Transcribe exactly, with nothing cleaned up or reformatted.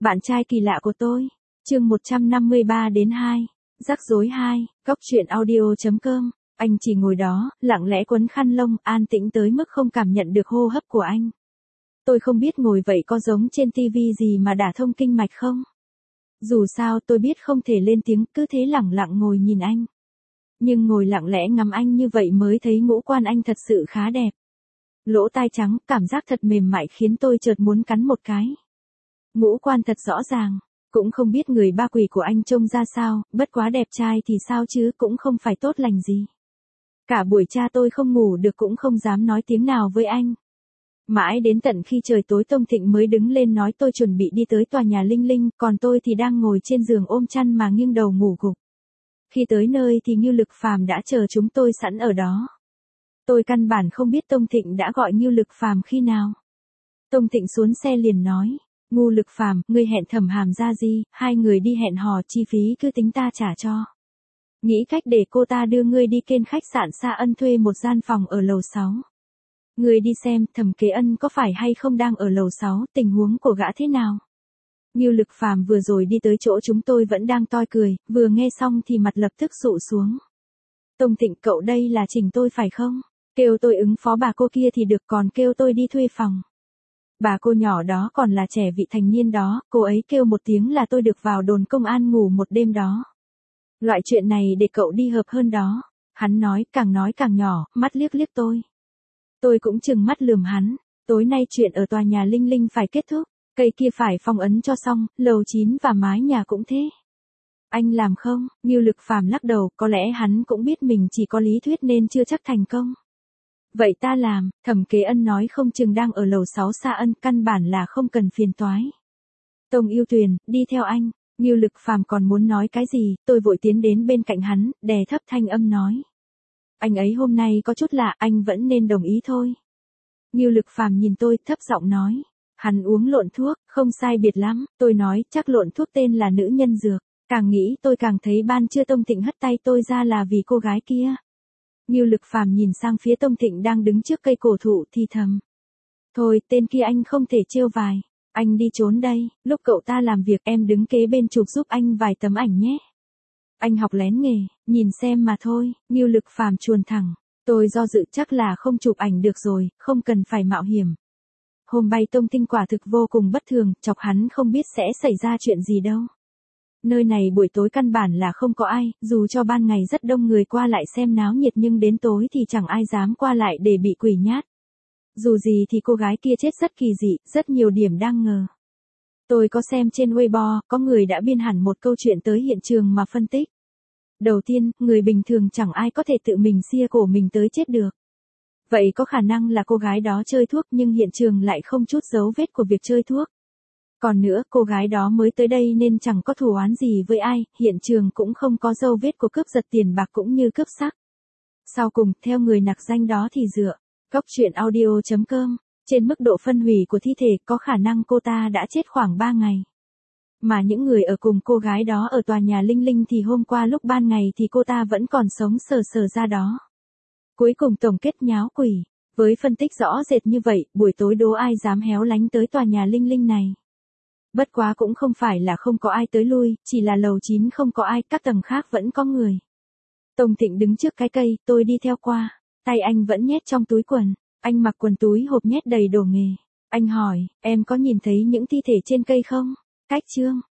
Bạn trai kỳ lạ của tôi. Chương một trăm năm mươi ba đến hai. Rắc rối hai. Góc truyện audio chấm com. Anh chỉ ngồi đó, lặng lẽ quấn khăn lông, an tĩnh tới mức không cảm nhận được hô hấp của anh. Tôi không biết ngồi vậy có giống trên tivi gì mà đả thông kinh mạch không? Dù sao tôi biết không thể lên tiếng, cứ thế lẳng lặng ngồi nhìn anh. Nhưng ngồi lặng lẽ ngắm anh như vậy mới thấy ngũ quan anh thật sự khá đẹp. Lỗ tai trắng, cảm giác thật mềm mại khiến tôi chợt muốn cắn một cái. Ngũ quan thật rõ ràng, cũng không biết người ba quỷ của anh trông ra sao, bất quá đẹp trai thì sao chứ, cũng không phải tốt lành gì. Cả buổi cha tôi không ngủ được cũng không dám nói tiếng nào với anh. Mãi đến tận khi trời tối Tông Thịnh mới đứng lên nói tôi chuẩn bị đi tới tòa nhà Linh Linh, còn tôi thì đang ngồi trên giường ôm chăn mà nghiêng đầu ngủ gục. Khi tới nơi thì Ngưu Lực Phàm đã chờ chúng tôi sẵn ở đó. Tôi căn bản không biết Tông Thịnh đã gọi Ngưu Lực Phàm khi nào. Tông Thịnh xuống xe liền nói, Ngưu Lực Phàm, ngươi hẹn Thẩm Hàm Gia Di, hai người đi hẹn hò, chi phí cứ tính ta trả cho. Nghĩ cách để cô ta đưa ngươi đi kênh khách sạn Sa Ân thuê một gian phòng ở lầu sáu. Ngươi đi xem Thẩm Kế Ân có phải hay không đang ở lầu sáu, tình huống của gã thế nào. Ngưu Lực Phàm vừa rồi đi tới chỗ chúng tôi vẫn đang toi cười, vừa nghe xong thì mặt lập tức sụ xuống. Tông Thịnh, cậu đây là chỉnh tôi phải không? Kêu tôi ứng phó bà cô kia thì được, còn kêu tôi đi thuê phòng. Bà cô nhỏ đó còn là trẻ vị thành niên đó, cô ấy kêu một tiếng là tôi được vào đồn công an ngủ một đêm đó. Loại chuyện này để cậu đi hợp hơn đó. Hắn nói, càng nói càng nhỏ, mắt liếc liếc tôi. Tôi cũng chừng mắt lườm hắn, tối nay chuyện ở tòa nhà Linh Linh phải kết thúc, cây kia phải phong ấn cho xong, lầu chín và mái nhà cũng thế. Anh làm không? Ngưu Lực Phàm lắc đầu, có lẽ hắn cũng biết mình chỉ có lý thuyết nên chưa chắc thành công. Vậy ta làm, Thẩm Kế Ân nói không chừng đang ở lầu sáu Sa Ân, căn bản là không cần phiền toái. Tông Yêu Tuyền, đi theo anh. Ngưu Lực Phàm còn muốn nói cái gì, tôi vội tiến đến bên cạnh hắn, đè thấp thanh âm nói. Anh ấy hôm nay có chút lạ, anh vẫn nên đồng ý thôi. Ngưu Lực Phàm nhìn tôi, thấp giọng nói. Hắn uống lộn thuốc, không sai biệt lắm, tôi nói, chắc lộn thuốc tên là nữ nhân dược. Càng nghĩ tôi càng thấy ban trưa Tông Thịnh hất tay tôi ra là vì cô gái kia. Ngưu Lực Phàm nhìn sang phía Tông Thịnh đang đứng trước cây cổ thụ thì thầm. Thôi, tên kia anh không thể trêu vài. Anh đi trốn đây, lúc cậu ta làm việc em đứng kế bên chụp giúp anh vài tấm ảnh nhé. Anh học lén nghề, nhìn xem mà thôi. Ngưu Lực Phàm chuồn thẳng. Tôi do dự, chắc là không chụp ảnh được rồi, không cần phải mạo hiểm. Hôm bay Tông Tinh quả thực vô cùng bất thường, chọc hắn không biết sẽ xảy ra chuyện gì đâu. Nơi này buổi tối căn bản là không có ai, dù cho ban ngày rất đông người qua lại xem náo nhiệt nhưng đến tối thì chẳng ai dám qua lại để bị quỷ nhát. Dù gì thì cô gái kia chết rất kỳ dị, rất nhiều điểm đang ngờ. Tôi có xem trên Weibo, có người đã biên hẳn một câu chuyện tới hiện trường mà phân tích. Đầu tiên, người bình thường chẳng ai có thể tự mình xia cổ mình tới chết được. Vậy có khả năng là cô gái đó chơi thuốc nhưng hiện trường lại không chút dấu vết của việc chơi thuốc. Còn nữa, cô gái đó mới tới đây nên chẳng có thù oán gì với ai, hiện trường cũng không có dấu vết của cướp giật tiền bạc cũng như cướp sắc. Sau cùng, theo người nặc danh đó thì dựa, góc truyện audio chấm com, trên mức độ phân hủy của thi thể có khả năng cô ta đã chết khoảng ba ngày. Mà những người ở cùng cô gái đó ở tòa nhà Linh Linh thì hôm qua lúc ban ngày thì cô ta vẫn còn sống sờ sờ ra đó. Cuối cùng tổng kết nháo quỷ, với phân tích rõ rệt như vậy, buổi tối đố ai dám héo lánh tới tòa nhà Linh Linh này. Bất quá cũng không phải là không có ai tới lui, chỉ là lầu chín không có ai, các tầng khác vẫn có người. Tông Thịnh đứng trước cái cây, tôi đi theo qua, tay anh vẫn nhét trong túi quần, anh mặc quần túi hộp nhét đầy đồ nghề. Anh hỏi, em có nhìn thấy những thi thể trên cây không? Cách chương.